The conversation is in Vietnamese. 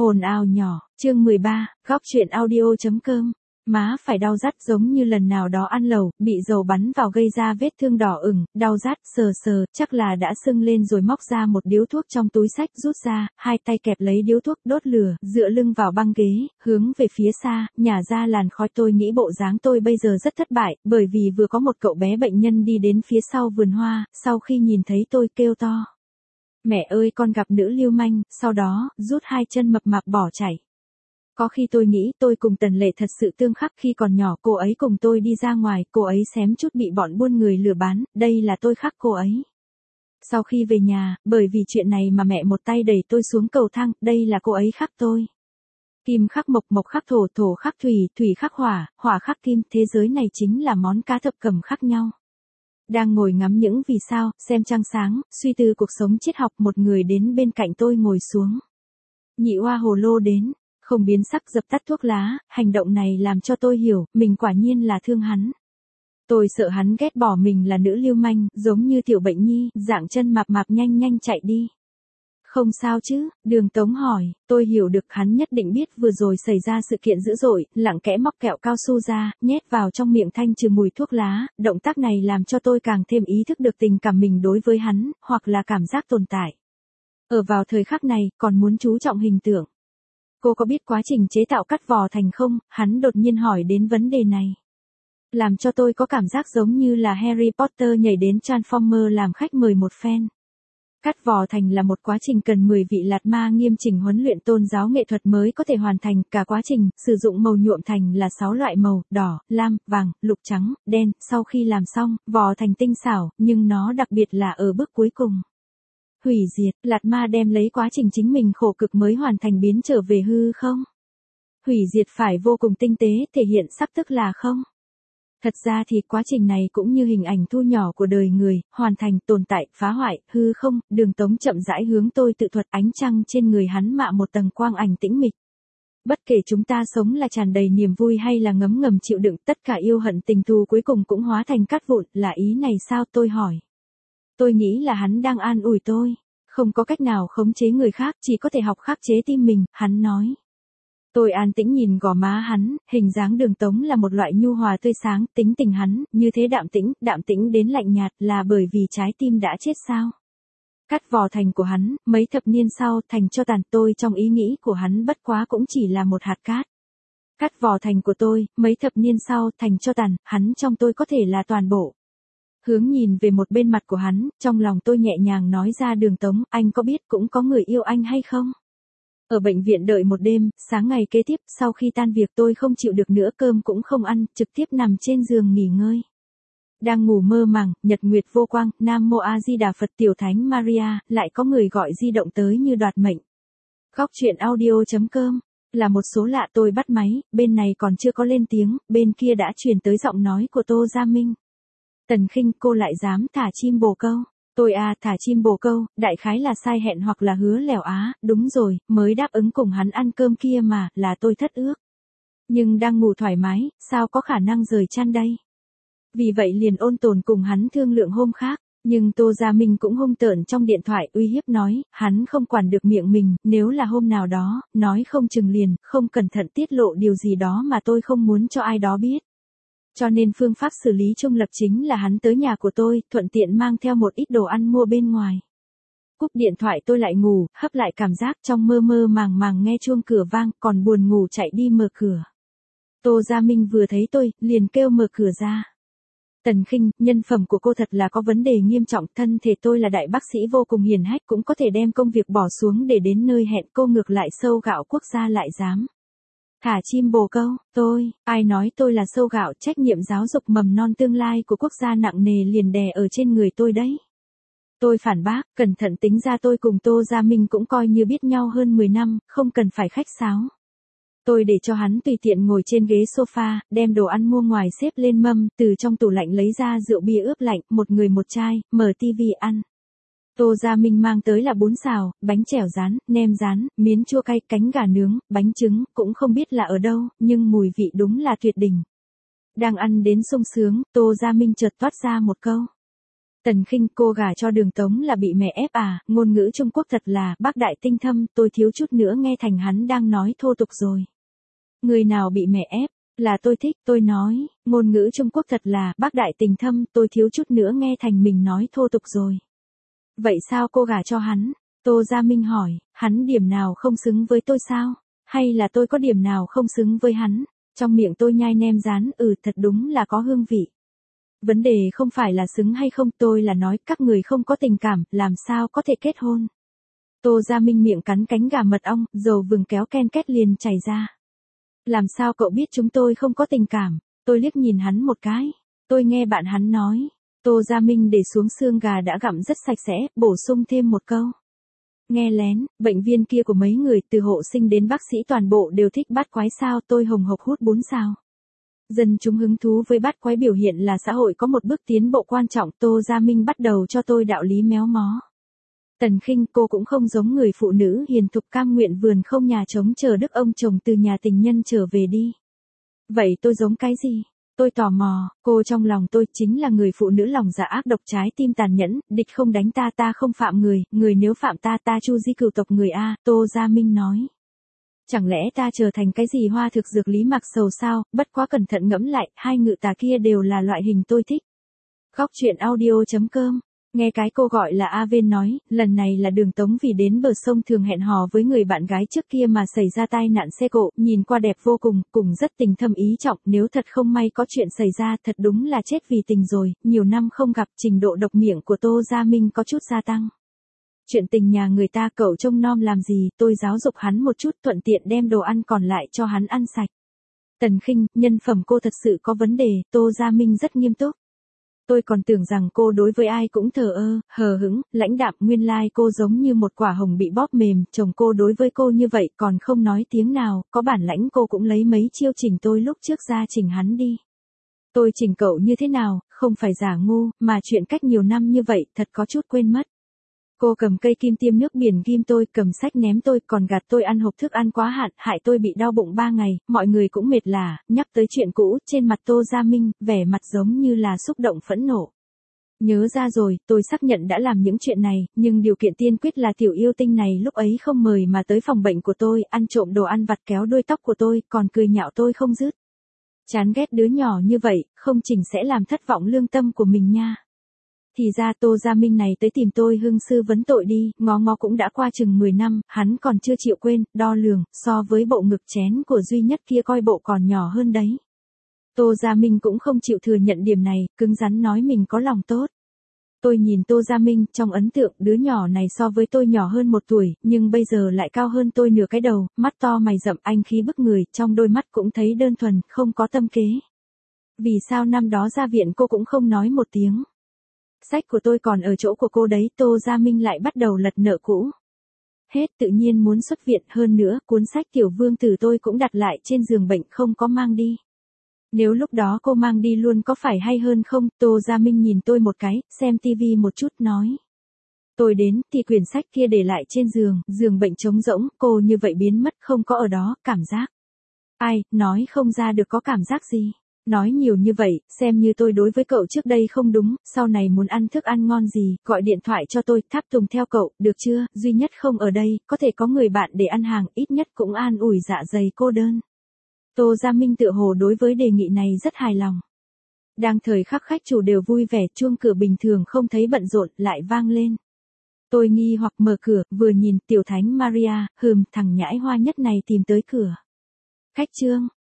Hồn ào nhỏ, chương 13, góc truyện audio.com. Má phải đau rát giống như lần nào đó ăn lẩu, bị dầu bắn vào gây ra vết thương đỏ ửng, đau rát, sờ, chắc là đã sưng lên rồi móc ra một điếu thuốc trong túi xách rút ra, hai tay kẹp lấy điếu thuốc đốt lửa, dựa lưng vào băng ghế, hướng về phía xa, nhả ra làn khói. Tôi nghĩ bộ dáng tôi bây giờ rất thất bại, bởi vì vừa có một cậu bé bệnh nhân đi đến phía sau vườn hoa, sau khi nhìn thấy tôi kêu to. Mẹ ơi, con gặp nữ lưu manh, sau đó, rút hai chân mập mạp bỏ chạy. Có khi tôi nghĩ tôi cùng Tần Lệ thật sự tương khắc. Khi còn nhỏ cô ấy cùng tôi đi ra ngoài, cô ấy xém chút bị bọn buôn người lừa bán, đây là tôi khắc cô ấy. Sau khi về nhà, bởi vì chuyện này mà mẹ một tay đẩy tôi xuống cầu thang, đây là cô ấy khắc tôi. Kim khắc mộc, mộc khắc thổ, thổ khắc thủy, thủy khắc hỏa, hỏa khắc kim, thế giới này chính là món cá thập cẩm khác nhau. Đang ngồi ngắm những vì sao, xem trăng sáng, suy tư cuộc sống triết học, một người đến bên cạnh tôi ngồi xuống. Nhị oa hồ lô đến, không biến sắc dập tắt thuốc lá, hành động này làm cho tôi hiểu, mình quả nhiên là thương hắn. Tôi sợ hắn ghét bỏ mình là nữ lưu manh, giống như tiểu bệnh nhi, dạng chân mạp mạp nhanh chạy đi. Không sao chứ, Đường Tống hỏi, tôi hiểu được hắn nhất định biết vừa rồi xảy ra sự kiện dữ dội, lặng kẽ móc kẹo cao su ra, nhét vào trong miệng thanh trừ mùi thuốc lá, động tác này làm cho tôi càng thêm ý thức được tình cảm mình đối với hắn, hoặc là cảm giác tồn tại. Ở vào thời khắc này, còn muốn chú trọng hình tượng. Cô có biết quá trình chế tạo cắt vỏ thành không? Hắn đột nhiên hỏi đến vấn đề này. Làm cho tôi có cảm giác giống như là Harry Potter nhảy đến Transformer làm khách mời một phen. Cắt vỏ thành là một quá trình cần 10 vị lạt ma nghiêm chỉnh huấn luyện tôn giáo nghệ thuật mới có thể hoàn thành. Cả quá trình, sử dụng màu nhuộm thành là 6 loại màu, đỏ, lam, vàng, lục, trắng, đen. Sau khi làm xong, vỏ thành tinh xảo, nhưng nó đặc biệt là ở bước cuối cùng. Hủy diệt, lạt ma đem lấy quá trình chính mình khổ cực mới hoàn thành biến trở về hư không? Hủy diệt phải vô cùng tinh tế, thể hiện sắc tức là không? Thật ra thì quá trình này cũng như hình ảnh thu nhỏ của đời người, hoàn thành, tồn tại, phá hoại, hư không. Đường Tống chậm rãi hướng tôi tự thuật, ánh trăng trên người hắn mạ một tầng quang ảnh tĩnh mịch. Bất kể chúng ta sống là tràn đầy niềm vui hay là ngấm ngầm chịu đựng, tất cả yêu hận tình thù cuối cùng cũng hóa thành cát vụn, là ý này sao? Tôi hỏi. Tôi nghĩ là hắn đang an ủi tôi. Không có cách nào khống chế người khác, chỉ có thể học khắc chế tim mình, hắn nói. Tôi an tĩnh nhìn gò má hắn, hình dáng Đường Tống là một loại nhu hòa tươi sáng, tính tình hắn, như thế đạm tĩnh đến lạnh nhạt, là bởi vì trái tim đã chết sao? Cắt vỏ thành của hắn, mấy thập niên sau, thành cho tàn. Tôi trong ý nghĩ của hắn bất quá cũng chỉ là một hạt cát. Cắt vỏ thành của tôi, mấy thập niên sau, thành cho tàn, hắn trong tôi có thể là toàn bộ. Hướng nhìn về một bên mặt của hắn, trong lòng tôi nhẹ nhàng nói ra. Đường Tống, anh có biết cũng có người yêu anh hay không? Ở bệnh viện đợi một đêm, sáng ngày kế tiếp, sau khi tan việc tôi không chịu được nữa, cơm cũng không ăn, trực tiếp nằm trên giường nghỉ ngơi. Đang ngủ mơ màng, nhật nguyệt vô quang, Nam Mô A Di Đà Phật, Tiểu Thánh Maria, lại có người gọi di động tới như đoạt mệnh. Góc truyện audio.com. Là một số lạ. Tôi bắt máy, bên này còn chưa có lên tiếng, bên kia đã truyền tới giọng nói của Tô Gia Minh. Tần Khinh, cô lại dám thả chim bồ câu. Tôi thả chim bồ câu, đại khái là sai hẹn hoặc là hứa lèo đúng rồi, mới đáp ứng cùng hắn ăn cơm kia mà, là tôi thất ước. Nhưng đang ngủ thoải mái, sao có khả năng rời chăn đây? Vì vậy liền ôn tồn cùng hắn thương lượng hôm khác, nhưng Tô Gia Minh cũng hung tợn trong điện thoại uy hiếp nói, hắn không quản được miệng mình, nếu là hôm nào đó, nói không chừng liền, không cẩn thận tiết lộ điều gì đó mà tôi không muốn cho ai đó biết. Cho nên phương pháp xử lý trung lập chính là hắn tới nhà của tôi, thuận tiện mang theo một ít đồ ăn mua bên ngoài. Cúp điện thoại tôi lại ngủ, hấp lại cảm giác trong mơ màng nghe chuông cửa vang, còn buồn ngủ chạy đi mở cửa. Tô Gia Minh vừa thấy tôi, liền kêu mở cửa ra. Tần Khinh, nhân phẩm của cô thật là có vấn đề nghiêm trọng, thân thể tôi là đại bác sĩ vô cùng hiền hách, cũng có thể đem công việc bỏ xuống để đến nơi hẹn, cô ngược lại sâu gạo quốc gia lại dám. Thả chim bồ câu, ai nói tôi là sâu gạo? Trách nhiệm giáo dục mầm non tương lai của quốc gia nặng nề liền đè ở trên người tôi đấy. Tôi phản bác, cẩn thận tính ra tôi cùng Tô Gia Minh cũng coi như biết nhau hơn 10 năm, không cần phải khách sáo. Tôi để cho hắn tùy tiện ngồi trên ghế sofa, đem đồ ăn mua ngoài xếp lên mâm, từ trong tủ lạnh lấy ra rượu bia ướp lạnh, một người một chai, mở tivi ăn. Tô Gia Minh mang tới là bún xào, bánh chèo rán, nem rán, miến chua cay, cánh gà nướng, bánh trứng, cũng không biết là ở đâu, nhưng mùi vị đúng là tuyệt đỉnh. Đang ăn đến sung sướng, Tô Gia Minh chợt toát ra một câu. Tần Khinh, cô gả cho Đường Tống là bị mẹ ép à, ngôn ngữ Trung Quốc thật là bác đại tinh thâm, tôi thiếu chút nữa nghe thành hắn đang nói thô tục rồi. Người nào bị mẹ ép, là tôi thích, tôi nói, ngôn ngữ Trung Quốc thật là bác đại tình thâm, tôi thiếu chút nữa nghe thành mình nói thô tục rồi. Vậy sao cô gả cho hắn? Tô Gia Minh hỏi, hắn điểm nào không xứng với tôi sao? Hay là tôi có điểm nào không xứng với hắn? Trong miệng tôi nhai nem rán, thật đúng là có hương vị. Vấn đề không phải là xứng hay không, tôi là nói các người không có tình cảm, làm sao có thể kết hôn. Tô Gia Minh miệng cắn cánh gà mật ong, dầu vừng kéo ken két liền chảy ra. Làm sao cậu biết chúng tôi không có tình cảm? Tôi liếc nhìn hắn một cái. Tôi nghe bạn hắn nói. Tô Gia Minh để xuống xương gà đã gặm rất sạch sẽ, bổ sung thêm một câu. Nghe lén, bệnh viên kia của mấy người từ hộ sinh đến bác sĩ toàn bộ đều thích bát quái sao, tôi hồng hộc hút 4 sao. Dân chúng hứng thú với bát quái biểu hiện là xã hội có một bước tiến bộ quan trọng. Tô Gia Minh bắt đầu cho tôi đạo lý méo mó. Tần Khinh, cô cũng không giống người phụ nữ hiền thục cam nguyện vườn không nhà trống chờ đức ông chồng từ nhà tình nhân trở về đi. Vậy tôi giống cái gì? Tôi tò mò, cô trong lòng tôi chính là người phụ nữ lòng dạ ác độc trái tim tàn nhẫn, địch không đánh ta ta không phạm người, người nếu phạm ta ta chu di cửu tộc người A, Tô Gia Minh nói. Chẳng lẽ ta trở thành cái gì hoa thực dược lý mặc sầu sao, bất quá cẩn thận ngẫm lại, hai ngự tà kia đều là loại hình tôi thích. Góc truyện audio.com. Nghe cái cô gọi là A Viên nói, lần này là Đường Tống vì đến bờ sông thường hẹn hò với người bạn gái trước kia mà xảy ra tai nạn xe cộ, nhìn qua đẹp vô cùng, cùng rất tình thâm ý trọng, nếu thật không may có chuyện xảy ra thật đúng là chết vì tình rồi, nhiều năm không gặp trình độ độc miệng của Tô Gia Minh có chút gia tăng. Chuyện tình nhà người ta cậu trông nom làm gì, tôi giáo dục hắn một chút thuận tiện đem đồ ăn còn lại cho hắn ăn sạch. Tần Khinh, nhân phẩm cô thật sự có vấn đề, Tô Gia Minh rất nghiêm túc. Tôi còn tưởng rằng cô đối với ai cũng thờ ơ, hờ hững, lãnh đạm, nguyên lai cô giống như một quả hồng bị bóp mềm, chồng cô đối với cô như vậy còn không nói tiếng nào, có bản lãnh cô cũng lấy mấy chiêu chỉnh tôi lúc trước ra chỉnh hắn đi. Tôi chỉnh cậu như thế nào, không phải giả ngu, mà chuyện cách nhiều năm như vậy, thật có chút quên mất. Cô cầm cây kim tiêm nước biển ghim tôi, cầm sách ném tôi, còn gạt tôi ăn hộp thức ăn quá hạn, hại tôi bị đau bụng 3 ngày, mọi người cũng mệt lả, nhắc tới chuyện cũ, trên mặt Tô Gia Minh, vẻ mặt giống như là xúc động phẫn nộ. Nhớ ra rồi, tôi xác nhận đã làm những chuyện này, nhưng điều kiện tiên quyết là tiểu yêu tinh này lúc ấy không mời mà tới phòng bệnh của tôi, ăn trộm đồ ăn vặt kéo đuôi tóc của tôi, còn cười nhạo tôi không dứt. Chán ghét đứa nhỏ như vậy, không chỉnh sẽ làm thất vọng lương tâm của mình nha. Thì ra Tô Gia Minh này tới tìm tôi hưng sư vấn tội đi, ngó ngó cũng đã qua chừng 10 năm, hắn còn chưa chịu quên, đo lường, so với bộ ngực chén của duy nhất kia coi bộ còn nhỏ hơn đấy. Tô Gia Minh cũng không chịu thừa nhận điểm này, cứng rắn nói mình có lòng tốt. Tôi nhìn Tô Gia Minh, trong ấn tượng đứa nhỏ này so với tôi nhỏ hơn 1 tuổi, nhưng bây giờ lại cao hơn tôi nửa cái đầu, mắt to mày rậm anh khí bức người, trong đôi mắt cũng thấy đơn thuần, không có tâm kế. Vì sao năm đó ra viện cô cũng không nói một tiếng? Sách của tôi còn ở chỗ của cô đấy, Tô Gia Minh lại bắt đầu lật nợ cũ. Hết tự nhiên muốn xuất viện, hơn nữa, cuốn sách Tiểu Vương Tử tôi cũng đặt lại trên giường bệnh không có mang đi. Nếu lúc đó cô mang đi luôn có phải hay hơn không? Tô Gia Minh nhìn tôi một cái, xem tivi một chút nói. Tôi đến, thì quyển sách kia để lại trên giường bệnh trống rỗng, cô như vậy biến mất không có ở đó, cảm giác. Ai, nói không ra được có cảm giác gì. Nói nhiều như vậy, xem như tôi đối với cậu trước đây không đúng, sau này muốn ăn thức ăn ngon gì, gọi điện thoại cho tôi, tháp tùng theo cậu, được chưa, duy nhất không ở đây, có thể có người bạn để ăn hàng, ít nhất cũng an ủi dạ dày cô đơn. Tô Gia Minh tựa hồ đối với đề nghị này rất hài lòng. Đang thời khắc khách chủ đều vui vẻ, chuông cửa bình thường không thấy bận rộn, lại vang lên. Tôi nghi hoặc mở cửa, vừa nhìn, tiểu thánh Maria, thằng nhãi hoa nhất này tìm tới cửa. Khách Trương.